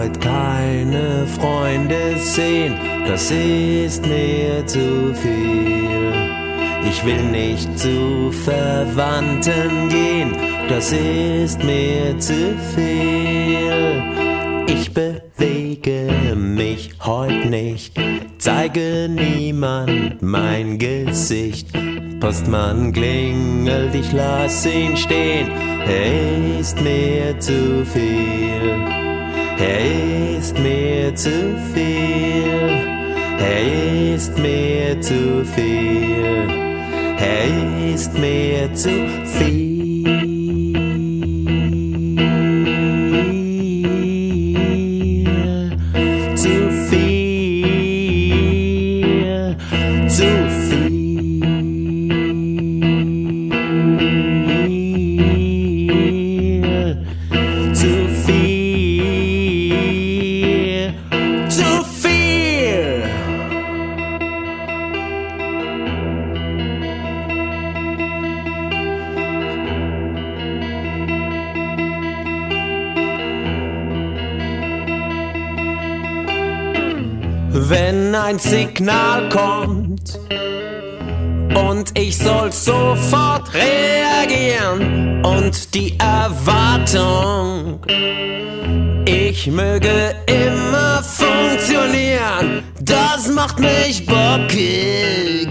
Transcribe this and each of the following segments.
Zeit keine Freunde sehen, das ist mir zu viel. Ich will nicht zu Verwandten gehen, das ist mir zu viel. Ich bewege mich heut nicht, zeige niemand mein Gesicht. Postmann klingelt, ich lass ihn stehen, er ist mir zu viel. Er ist mir zu viel, er ist mir zu viel, er ist mir zu viel. Zu viel, zu viel. Zu viel, zu viel. Wenn ein Signal kommt und ich soll sofort reagieren und die Erwartung, ich möge immer funktionieren, das macht mich bockig.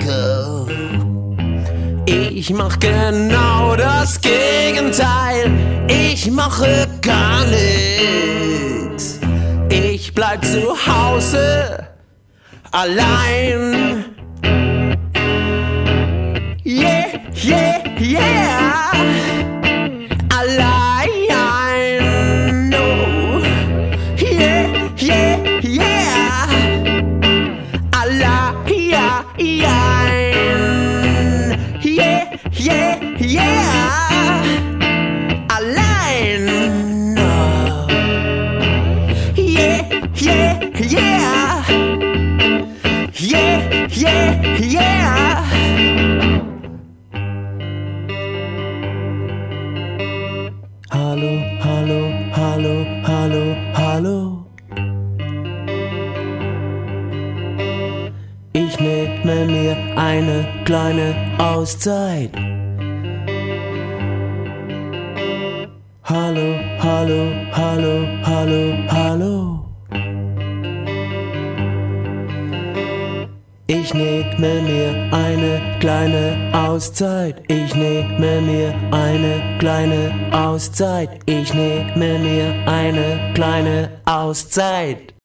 Ich mach genau das Gegenteil, ich mache gar nichts. Ich bleib zu Hause allein. Yeah, yeah, yeah. Allein. No. Yeah, yeah, yeah. Allein. Yeah, yeah, yeah. Allein. No. Yeah, yeah, yeah. Yeah, yeah, yeah. Hallo, hallo, hallo, hallo, hallo. Ich nehme mir eine kleine Auszeit. Hallo, hallo, hallo, hallo, hallo. Ich nehme mir eine kleine Auszeit. Ich nehme mir eine kleine Auszeit. Ich nehme mir eine kleine Auszeit.